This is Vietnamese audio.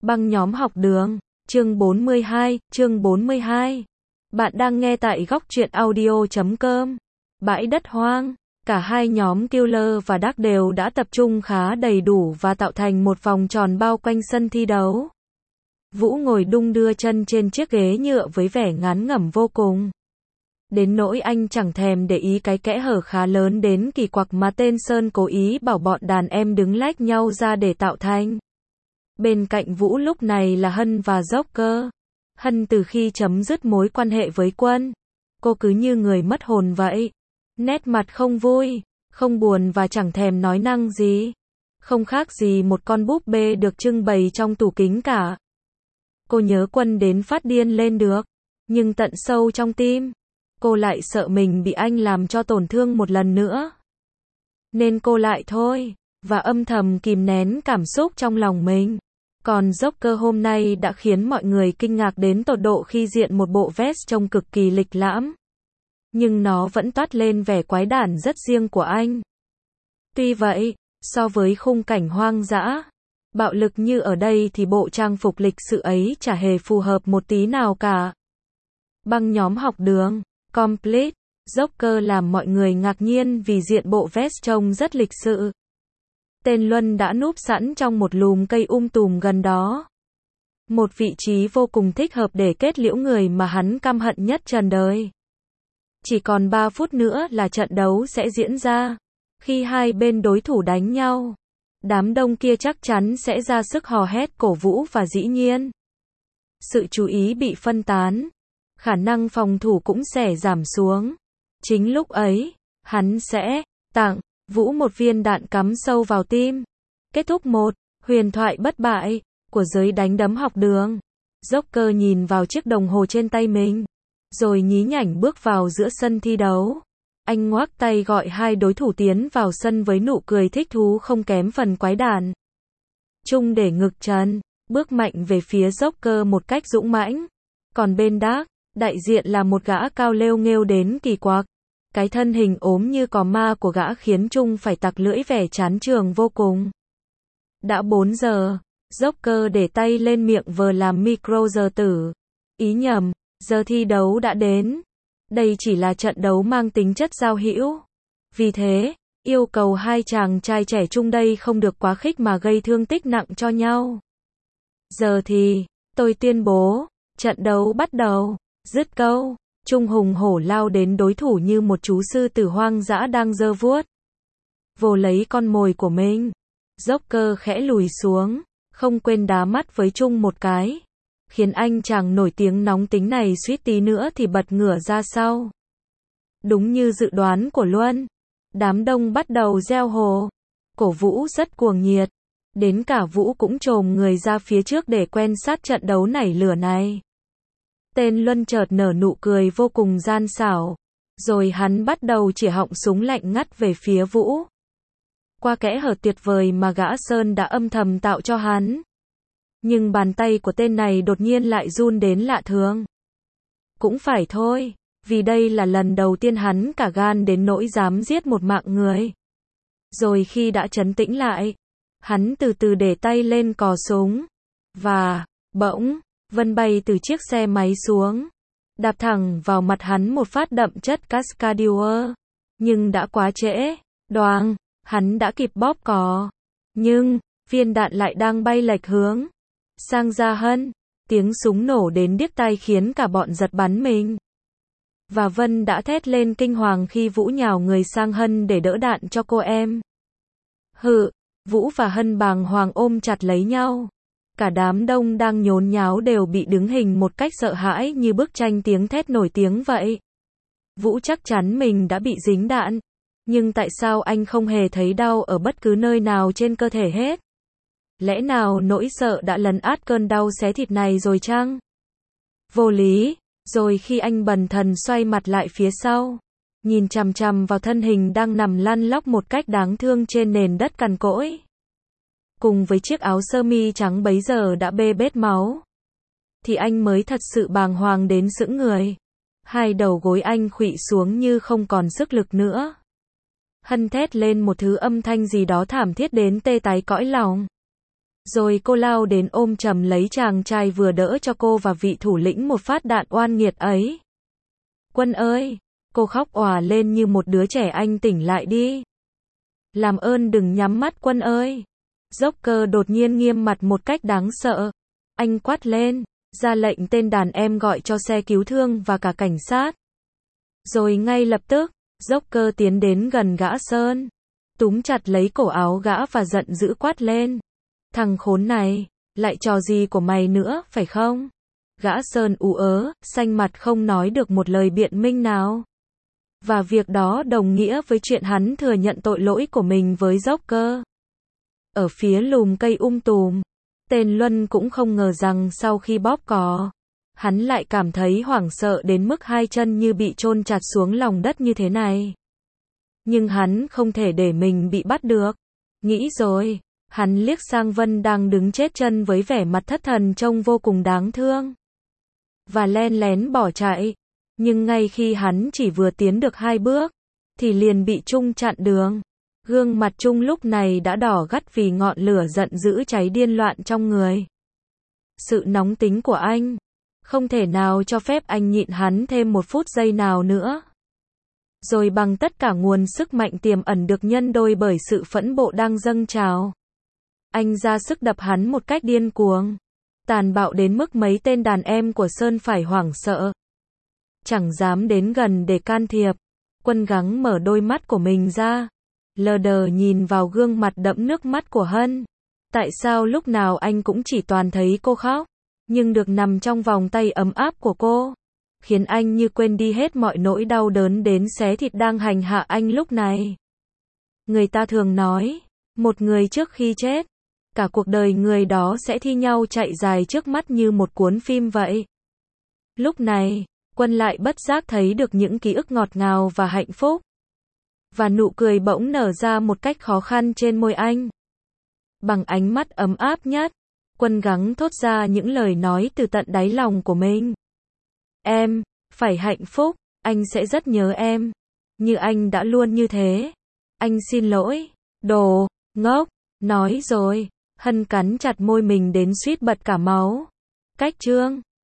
Băng nhóm học đường, chương 42. Bạn đang nghe tại góc truyện audio.com. Bãi đất hoang, cả hai nhóm Killer và Dark đều đã tập trung khá đầy đủ và tạo thành một vòng tròn bao quanh sân thi đấu. Vũ ngồi đung đưa chân trên chiếc ghế nhựa với vẻ ngán ngẩm vô cùng. Đến nỗi anh chẳng thèm để ý cái kẽ hở khá lớn đến kỳ quặc mà tên Sơn cố ý bảo bọn đàn em đứng lách nhau ra để tạo thành. Bên cạnh Vũ lúc này là Hân và Joker. Hân từ khi chấm dứt mối quan hệ với Quân, cô cứ như người mất hồn vậy. Nét mặt không vui, không buồn và chẳng thèm nói năng gì. Không khác gì một con búp bê được trưng bày trong tủ kính cả. Cô nhớ Quân đến phát điên lên được, nhưng tận sâu trong tim, cô lại sợ mình bị anh làm cho tổn thương một lần nữa. Nên cô lại thôi, và âm thầm kìm nén cảm xúc trong lòng mình. Còn Joker hôm nay đã khiến mọi người kinh ngạc đến tột độ khi diện một bộ vest trông cực kỳ lịch lãm. Nhưng nó vẫn toát lên vẻ quái đản rất riêng của anh. Tuy vậy, so với khung cảnh hoang dã, bạo lực như ở đây thì bộ trang phục lịch sự ấy chả hề phù hợp một tí nào cả. Băng nhóm học đường, complete, Joker làm mọi người ngạc nhiên vì diện bộ vest trông rất lịch sự. Tên Luân đã núp sẵn trong một lùm cây tùm gần đó. Một vị trí vô cùng thích hợp để kết liễu người mà hắn căm hận nhất trần đời. Chỉ còn 3 phút nữa là trận đấu sẽ diễn ra. Khi hai bên đối thủ đánh nhau, đám đông kia chắc chắn sẽ ra sức hò hét cổ vũ và dĩ nhiên, sự chú ý bị phân tán. Khả năng phòng thủ cũng sẽ giảm xuống. Chính lúc ấy, hắn sẽ tặng Vũ một viên đạn cắm sâu vào tim. Kết thúc một huyền thoại bất bại của giới đánh đấm học đường. Joker nhìn vào chiếc đồng hồ trên tay mình, rồi nhí nhảnh bước vào giữa sân thi đấu. Anh ngoác tay gọi hai đối thủ tiến vào sân với nụ cười thích thú không kém phần quái đản. Trung để ngực trần, bước mạnh về phía Joker một cách dũng mãnh. Còn bên Dark, đại diện là một gã cao lêu nghêu đến kỳ quặc. Cái thân hình ốm như cò ma của gã khiến Trung phải tặc lưỡi vẻ chán trường vô cùng. Đã 4 giờ, Joker để tay lên miệng vờ làm micro giờ tử. Ý nhầm, giờ thi đấu đã đến. Đây chỉ là trận đấu mang tính chất giao hữu. Vì thế, yêu cầu hai chàng trai trẻ Trung đây không được quá khích mà gây thương tích nặng cho nhau. Giờ thì, tôi tuyên bố, trận đấu bắt đầu. Dứt câu, Trung hùng hổ lao đến đối thủ như một chú sư tử hoang dã đang giơ vuốt vồ lấy con mồi của mình. Joker khẽ lùi xuống, không quên đá mắt với Trung một cái, khiến anh chàng nổi tiếng nóng tính này suýt tí nữa thì bật ngửa ra sau. Đúng như dự đoán của Luân, đám đông bắt đầu reo hò, cổ vũ rất cuồng nhiệt. Đến cả Vũ cũng chồm người ra phía trước để quan sát trận đấu nảy lửa này. Tên Luân chợt nở nụ cười vô cùng gian xảo, rồi hắn bắt đầu chĩa họng súng lạnh ngắt về phía Vũ. Qua kẽ hở tuyệt vời mà gã Sơn đã âm thầm tạo cho hắn. Nhưng bàn tay của tên này đột nhiên lại run đến lạ thường. Cũng phải thôi, vì đây là lần đầu tiên hắn cả gan đến nỗi dám giết một mạng người. Rồi khi đã trấn tĩnh lại, hắn từ từ để tay lên cò súng. Và, bỗng, vân bay từ chiếc xe máy xuống, đạp thẳng vào mặt hắn một phát đậm chất Cascadier. Nhưng đã quá trễ, đoàng, hắn đã kịp bóp cò. Nhưng, viên đạn lại đang bay lệch hướng sang da Hân. Tiếng súng nổ đến điếc tai khiến cả bọn giật bắn mình. Và Vân đã thét lên kinh hoàng khi Vũ nhào người sang Hân để đỡ đạn cho cô em. Vũ và Hân bàng hoàng ôm chặt lấy nhau. Cả đám đông đang nhốn nháo đều bị đứng hình một cách sợ hãi như bức tranh tiếng thét nổi tiếng vậy. Vũ chắc chắn mình đã bị dính đạn. Nhưng tại sao anh không hề thấy đau ở bất cứ nơi nào trên cơ thể hết? Lẽ nào nỗi sợ đã lấn át cơn đau xé thịt này rồi chăng? Vô lý. Rồi khi anh bần thần xoay mặt lại phía sau, nhìn chằm chằm vào thân hình đang nằm lăn lóc một cách đáng thương trên nền đất cằn cỗi, cùng với chiếc áo sơ mi trắng bấy giờ đã bê bết máu, thì anh mới thật sự bàng hoàng đến sững người. Hai đầu gối anh khuỵu xuống như không còn sức lực nữa. Hân thét lên một thứ âm thanh gì đó thảm thiết đến tê tái cõi lòng. Rồi cô lao đến ôm chầm lấy chàng trai vừa đỡ cho cô và vị thủ lĩnh một phát đạn oan nghiệt ấy. Quân ơi! Cô khóc òa lên như một đứa trẻ, anh tỉnh lại đi. Làm ơn đừng nhắm mắt Quân ơi! Joker đột nhiên nghiêm mặt một cách đáng sợ. Anh quát lên, ra lệnh tên đàn em gọi cho xe cứu thương và cả cảnh sát. Rồi ngay lập tức, Joker tiến đến gần gã Sơn, túm chặt lấy cổ áo gã và giận dữ quát lên. Thằng khốn này, lại trò gì của mày nữa, phải không? Gã Sơn ú ớ, xanh mặt không nói được một lời biện minh nào. Và việc đó đồng nghĩa với chuyện hắn thừa nhận tội lỗi của mình với Joker. Ở phía lùm cây tùm, tên Luân cũng không ngờ rằng sau khi bóp cò, hắn lại cảm thấy hoảng sợ đến mức hai chân như bị chôn chặt xuống lòng đất như thế này. Nhưng hắn không thể để mình bị bắt được. Nghĩ rồi, hắn liếc sang Vân đang đứng chết chân với vẻ mặt thất thần trông vô cùng đáng thương. Và len lén bỏ chạy. Nhưng ngay khi hắn chỉ vừa tiến được 2 bước, thì liền bị Trung chặn đường. Gương mặt Trung lúc này đã đỏ gắt vì ngọn lửa giận dữ cháy điên loạn trong người. Sự nóng tính của anh không thể nào cho phép anh nhịn hắn thêm một phút giây nào nữa. Rồi bằng tất cả nguồn sức mạnh tiềm ẩn được nhân đôi bởi sự phẫn bộ đang dâng trào, anh ra sức đập hắn một cách điên cuồng, tàn bạo đến mức mấy tên đàn em của Sơn phải hoảng sợ, chẳng dám đến gần để can thiệp. Quân gắng mở đôi mắt của mình ra, lờ đờ nhìn vào gương mặt đẫm nước mắt của Hân. Tại sao lúc nào anh cũng chỉ toàn thấy cô khóc, nhưng được nằm trong vòng tay ấm áp của cô, khiến anh như quên đi hết mọi nỗi đau đớn đến xé thịt đang hành hạ anh lúc này. Người ta thường nói, một người trước khi chết, cả cuộc đời người đó sẽ thi nhau chạy dài trước mắt như một cuốn phim vậy. Lúc này, Quân lại bất giác thấy được những ký ức ngọt ngào và hạnh phúc. Và nụ cười bỗng nở ra một cách khó khăn trên môi anh. Bằng ánh mắt ấm áp nhất, Quân gắng thốt ra những lời nói từ tận đáy lòng của mình. Em, phải hạnh phúc, anh sẽ rất nhớ em. Như anh đã luôn như thế. Anh xin lỗi, đồ, ngốc, nói rồi. Hân cắn chặt môi mình đến suýt bật cả máu. Cách chương